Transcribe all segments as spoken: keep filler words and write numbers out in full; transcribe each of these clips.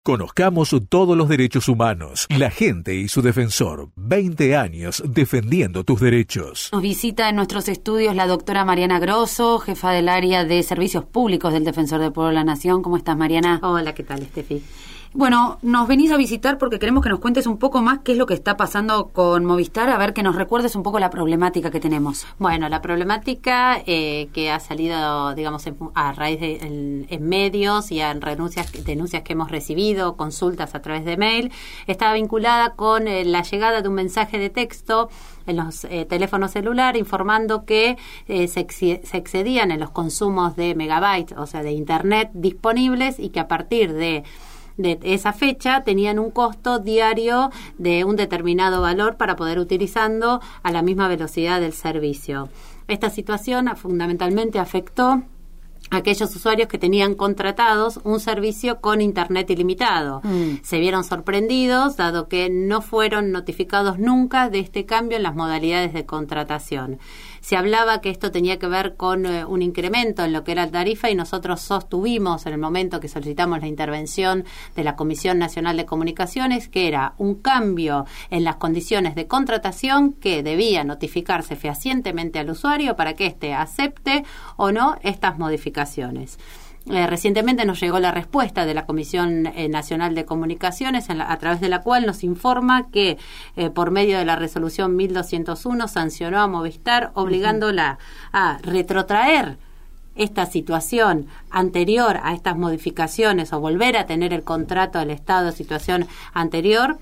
Conozcamos todos los derechos humanos. La gente y su defensor. veinte años defendiendo tus derechos. Nos visita en nuestros estudios la doctora Mariana Grosso, jefa del área de Servicios Públicos del Defensor del Pueblo de la Nación. ¿Cómo estás, Mariana? Hola, ¿qué tal, Estefi? Bueno, nos venís a visitar porque queremos que nos cuentes un poco más qué es lo que está pasando con Movistar, a ver que nos recuerdes un poco la problemática que tenemos. Bueno, la problemática eh, que ha salido, digamos, en, a raíz de en, en medios y en renuncias, denuncias que hemos recibido, consultas a través de mail, estaba vinculada con eh, la llegada de un mensaje de texto en los eh, teléfonos celulares informando que eh, se, ex, se excedían en los consumos de megabytes, o sea, de internet disponibles, y que a partir de de esa fecha tenían un costo diario de un determinado valor para poder utilizando a la misma velocidad del servicio. Esta situación fundamentalmente afectó a aquellos usuarios que tenían contratados un servicio con internet ilimitado. Mm. Se vieron sorprendidos, dado que no fueron notificados nunca de este cambio en las modalidades de contratación. Se hablaba que esto tenía que ver con eh, un incremento en lo que era la tarifa, y nosotros sostuvimos en el momento que solicitamos la intervención de la Comisión Nacional de Comunicaciones que era un cambio en las condiciones de contratación que debía notificarse fehacientemente al usuario para que éste acepte o no estas modificaciones. Eh, recientemente nos llegó la respuesta de la Comisión eh, Nacional de Comunicaciones, en la, a través de la cual nos informa que eh, por medio de la resolución mil doscientos uno sancionó a Movistar obligándola uh-huh. a retrotraer esta situación anterior a estas modificaciones o volver a tener el contrato del estado de situación anterior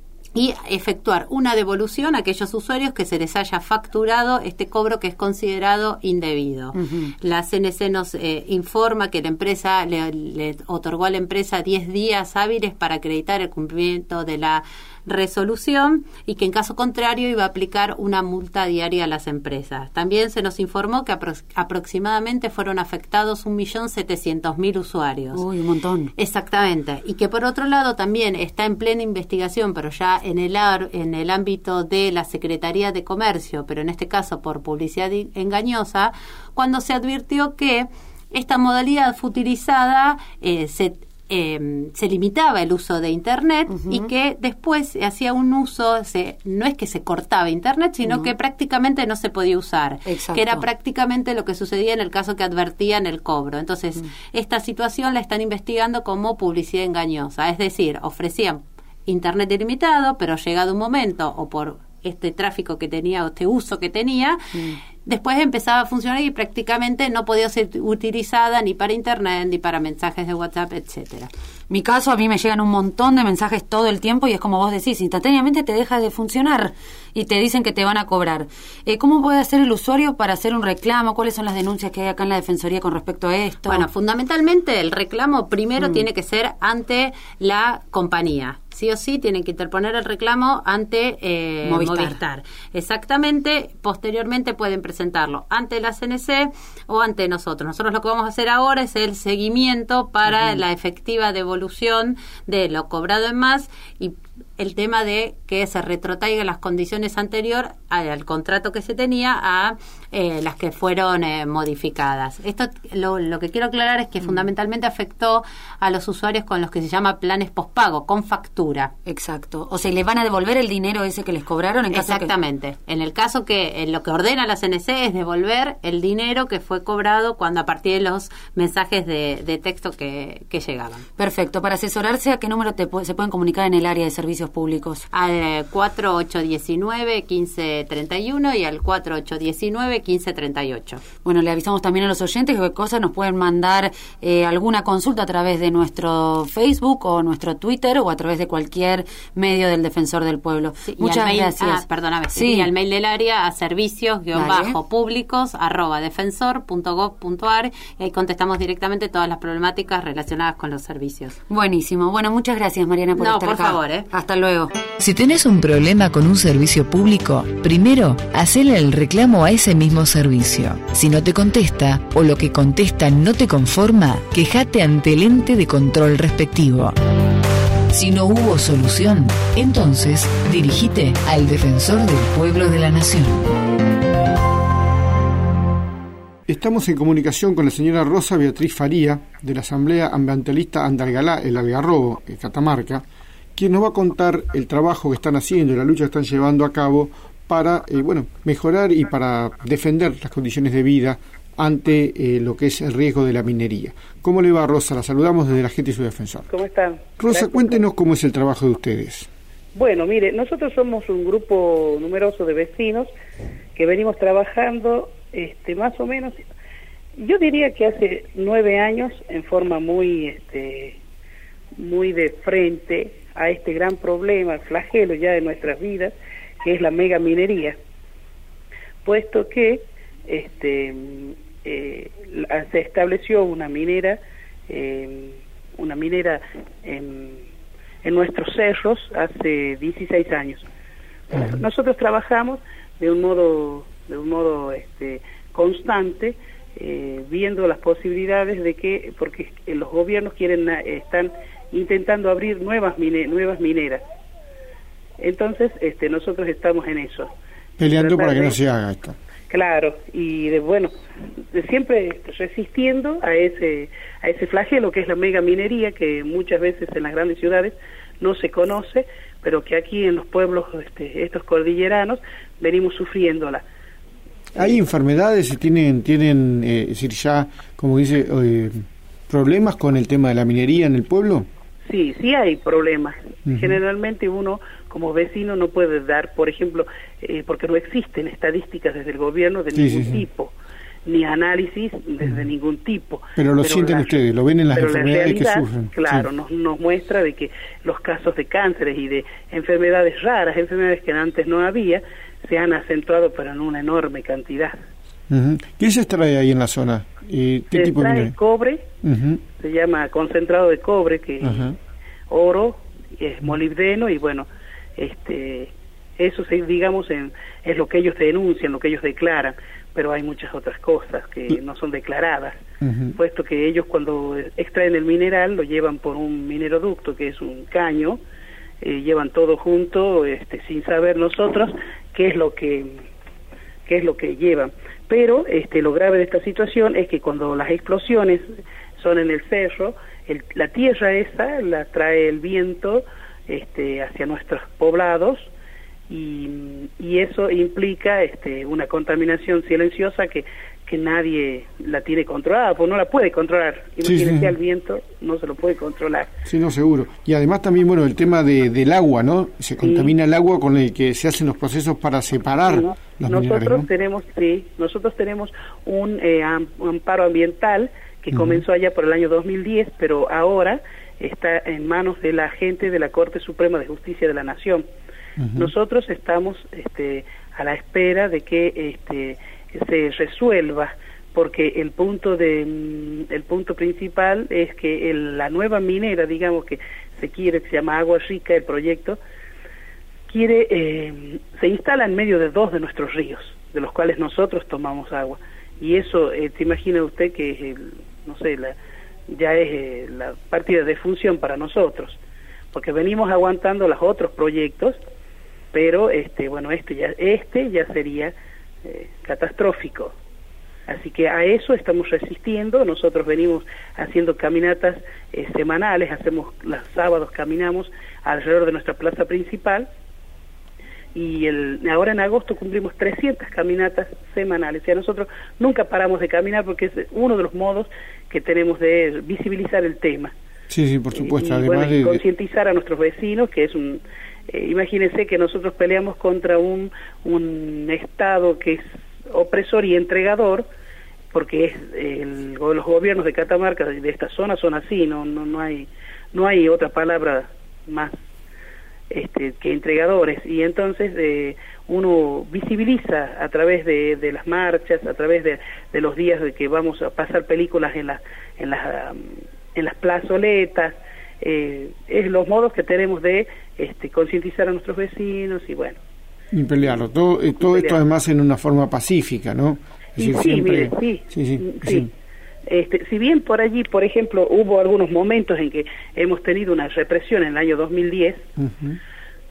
y efectuar una devolución a aquellos usuarios que se les haya facturado este cobro que es considerado indebido. Uh-huh. La C N C nos eh, informa que la empresa le, le otorgó a la empresa diez días hábiles para acreditar el cumplimiento de la resolución, y que en caso contrario iba a aplicar una multa diaria a las empresas. También se nos informó que apro- aproximadamente fueron afectados un millón setecientos mil usuarios. Uy, un montón. Exactamente. Y que por otro lado también está en plena investigación, pero ya en el, ar- en el ámbito de la Secretaría de Comercio, pero en este caso por publicidad engañosa, cuando se advirtió que esta modalidad fue utilizada, eh, se Eh, se limitaba el uso de internet, uh-huh. y que después se hacía un uso, se, no es que se cortaba internet, sino uh-huh. que prácticamente no se podía usar. Exacto. Que era prácticamente lo que sucedía en el caso que advertían el cobro. Entonces, uh-huh. esta situación la están investigando como publicidad engañosa, es decir, ofrecían internet ilimitado, pero llegado un momento, o por este tráfico que tenía, o este uso que tenía, uh-huh. después empezaba a funcionar y prácticamente no podía ser utilizada ni para internet, ni para mensajes de WhatsApp, etcétera. Mi caso, a mí me llegan un montón de mensajes todo el tiempo y es como vos decís, instantáneamente te deja de funcionar y te dicen que te van a cobrar. Eh, ¿Cómo puede hacer el usuario para hacer un reclamo? ¿Cuáles son las denuncias que hay acá en la Defensoría con respecto a esto? Bueno, fundamentalmente el reclamo primero mm. tiene que ser ante la compañía. Sí o sí tienen que interponer el reclamo ante eh, Movistar. Movistar. Exactamente. Posteriormente pueden presentarlo ante la C N C o ante nosotros. Nosotros lo que vamos a hacer ahora es el seguimiento para uh-huh. la efectiva devolución de lo cobrado en más, y el tema de que se retrotraigan las condiciones anteriores al, al contrato que se tenía a eh, las que fueron eh, modificadas. Esto lo, lo que quiero aclarar es que mm. fundamentalmente afectó a los usuarios con los que se llama planes pospago, con factura. Exacto. O sea, ¿le van a devolver el dinero ese que les cobraron? En caso Exactamente. Que... En el caso que en lo que ordena la C N C es devolver el dinero que fue cobrado cuando a partir de los mensajes de, de texto que, que llegaban. Perfecto. Para asesorarse, ¿a qué número te, se pueden comunicar en el área de servicios públicos? Al cuatro ocho uno nueve, uno cinco tres uno y al cuatro ocho uno nueve, uno cinco tres ocho. Bueno, le avisamos también a los oyentes que cosas nos pueden mandar eh, alguna consulta a través de nuestro Facebook o nuestro Twitter o a través de cualquier medio del Defensor del Pueblo. Sí, Muchas mail, gracias. Ah, perdóname. Sí. Y al mail del área a servicios guión bajo públicos arroba defensor punto gov punto ar, y ahí contestamos directamente todas las problemáticas relacionadas con los servicios. Buenísimo. Bueno, muchas gracias, Mariana, por no, estar por acá. favor, ¿eh? Hasta luego. Si tenés un problema con un servicio público, primero, hacele el reclamo a ese mismo servicio. Si no te contesta o lo que contesta no te conforma, quejate ante el ente de control respectivo. Si no hubo solución, entonces dirigite al Defensor del Pueblo de la Nación. Estamos en comunicación con la señora Rosa Beatriz Faría, de la Asamblea Ambientalista Andalgalá, el Algarrobo, en Catamarca, quien nos va a contar el trabajo que están haciendo y la lucha que están llevando a cabo para eh, bueno, mejorar y para defender las condiciones de vida ante eh, lo que es el riesgo de la minería. ¿Cómo le va, Rosa? La saludamos desde la gente y su defensor. ¿Cómo están? Rosa, Gracias. Cuéntenos cómo es el trabajo de ustedes. Bueno, mire, nosotros somos un grupo numeroso de vecinos que venimos trabajando este, más o menos, yo diría que hace nueve años, en forma muy, este, muy de frente a este gran problema, el flagelo ya de nuestras vidas, que es la mega minería, puesto que este, eh, se estableció una minera, eh, una minera en, en nuestros cerros hace dieciséis años. Nosotros trabajamos de un modo, de un modo este, constante, eh, viendo las posibilidades de que, porque los gobiernos quieren, están intentando abrir nuevas mine, nuevas mineras. Entonces, este, nosotros estamos en eso. Peleando para que no se haga esto. Claro, y de, bueno, de siempre resistiendo a ese, a ese flagelo que es la mega minería, que muchas veces en las grandes ciudades no se conoce, pero que aquí en los pueblos, este, estos cordilleranos, venimos sufriéndola. ¿Hay enfermedades y tienen, tienen eh, es decir, ya, como dice, eh, problemas con el tema de la minería en el pueblo? Sí, sí hay problemas. Uh-huh. Generalmente uno como vecino no puede dar, por ejemplo, eh, porque no existen estadísticas desde el gobierno de sí, ningún sí, sí. tipo, ni análisis desde uh-huh. ningún tipo. Pero lo pero sienten la, ustedes, lo ven en las enfermedades realidad, que sufren. Claro, sí. nos, nos muestra de que los casos de cánceres y de enfermedades raras, enfermedades que antes no había, se han acentuado pero en una enorme cantidad. Uh-huh. ¿Qué se extrae ahí en la zona? ¿Qué se tipo extrae de cobre, uh-huh. se llama concentrado de cobre, que uh-huh. oro, es molibdeno, y bueno, este eso se, digamos en, es lo que ellos denuncian, lo que ellos declaran, pero hay muchas otras cosas que no son declaradas, uh-huh. puesto que ellos cuando extraen el mineral lo llevan por un mineroducto, que es un caño, eh, llevan todo junto, este, sin saber nosotros qué es lo que qué es lo que llevan. Pero este, lo grave de esta situación es que cuando las explosiones son en el cerro, el, la tierra esa la trae el viento este, hacia nuestros poblados, y, y eso implica este, una contaminación silenciosa que, que nadie la tiene controlada, pues no la puede controlar. Imagínense, sí, sí. al viento no se lo puede controlar. Sí, no, seguro. Y además también, bueno, el tema de, del agua, ¿no? Se contamina sí. el agua con el que se hacen los procesos para separar sí, ¿no? los nosotros minerales, ¿no? tenemos, sí, nosotros tenemos un eh, amparo ambiental que uh-huh. comenzó allá por el año dos mil diez, pero ahora está en manos de la gente de la Corte Suprema de Justicia de la Nación. Uh-huh. Nosotros estamos este, a la espera de que este, se resuelva, porque el punto de el punto principal es que el, la nueva minera, digamos, que se quiere, que se llama Agua Rica, el proyecto, quiere eh, se instala en medio de dos de nuestros ríos, de los cuales nosotros tomamos agua, y eso, eh, se imagina usted que es el, no sé, la, ya es eh, la partida de función para nosotros, porque venimos aguantando los otros proyectos, pero este bueno este ya este ya sería eh, catastrófico, así que a eso estamos resistiendo. Nosotros venimos haciendo caminatas eh, semanales, hacemos los sábados, caminamos alrededor de nuestra plaza principal, y el, ahora en agosto cumplimos trescientas caminatas semanales. O sea, nosotros nunca paramos de caminar porque es uno de los modos que tenemos de visibilizar el tema. Sí, sí, por supuesto. Y, Además bueno, de, y concientizar a nuestros vecinos, que es un... Eh, imagínense que nosotros peleamos contra un, un Estado que es opresor y entregador, porque es el, los gobiernos de Catamarca, de esta zona, son así, no no no hay no hay otra palabra más este, que entregadores, y entonces eh, uno visibiliza a través de, de las marchas, a través de, de los días de que vamos a pasar películas en las en las um, en las plazoletas. Eh, es los modos que tenemos de este, concientizar a nuestros vecinos y bueno. Y pelearlo, todo, eh, todo esto además en una forma pacífica, ¿no? Es y decir, sí, siempre... mire, sí, sí, sí, sí. sí. Este, si bien por allí, por ejemplo, hubo algunos momentos en que hemos tenido una represión en el año dos mil diez, uh-huh.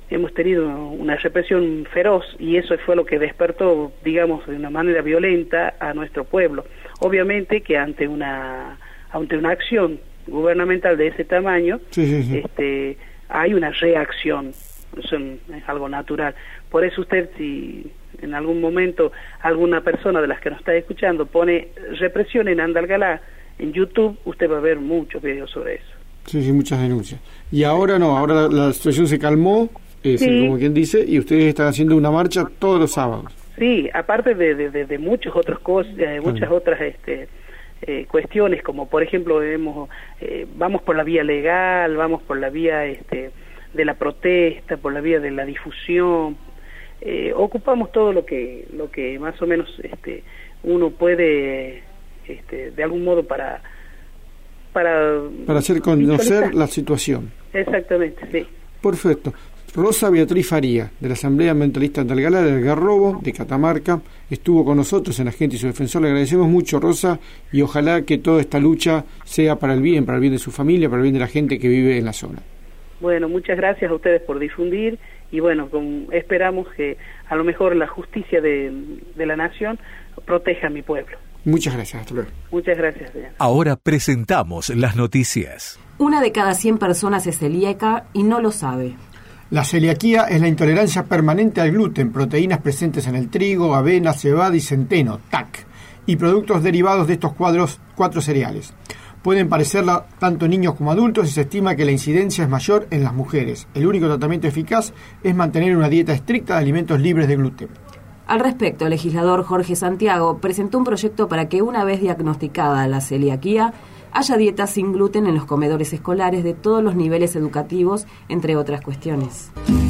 hemos tenido una represión feroz y eso fue lo que despertó, digamos, de una manera violenta a nuestro pueblo. Obviamente que ante una ante una acción gubernamental de ese tamaño, sí, sí, sí. este hay una reacción, eso es algo natural. Por eso usted, si en algún momento alguna persona de las que nos está escuchando pone represión en Andalgalá en YouTube, usted va a ver muchos videos sobre eso. Sí, sí, muchas denuncias. Y ahora no, ahora la, la situación se calmó, eh, sí. como quien dice, y ustedes están haciendo una marcha todos los sábados. Sí, aparte de, de, de, de muchas otras cosas, de muchas otras este, eh, cuestiones, como por ejemplo hemos, eh, vamos por la vía legal, vamos por la vía este, de la protesta, por la vía de la difusión, eh, ocupamos todo lo que lo que más o menos este, uno puede, este, de algún modo para para para hacer conocer la situación. Exactamente, sí. Perfecto. Rosa Beatriz Faría, de la Asamblea Ambientalista Andalgalá del Algarrobo, de Catamarca, estuvo con nosotros en La Gente y su Defensor. Le agradecemos mucho, Rosa, y ojalá que toda esta lucha sea para el bien, para el bien de su familia, para el bien de la gente que vive en la zona. Bueno, muchas gracias a ustedes por difundir y bueno, con, esperamos que a lo mejor la justicia de, de la nación proteja a mi pueblo. Muchas gracias, hasta luego. Muchas gracias, señor. Ahora presentamos las noticias. Una de cada cien personas es celíaca y no lo sabe. La celiaquía es la intolerancia permanente al gluten, proteínas presentes en el trigo, avena, cebada y centeno, T A C, y productos derivados de estos cuadros, cuatro cereales. Pueden parecerla tanto en niños como adultos y se estima que la incidencia es mayor en las mujeres. El único tratamiento eficaz es mantener una dieta estricta de alimentos libres de gluten. Al respecto, el legislador Jorge Santiago presentó un proyecto para que una vez diagnosticada la celiaquía, haya dietas sin gluten en los comedores escolares de todos los niveles educativos, entre otras cuestiones.